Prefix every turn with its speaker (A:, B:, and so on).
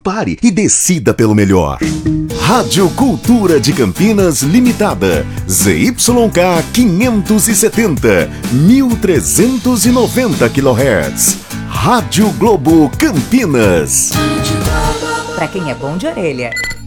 A: pare e decida pelo melhor. Rádio Cultura de Campinas Limitada, ZYK 570, 1390 kHz. Rádio Globo Campinas.
B: Pra quem é bom de orelha.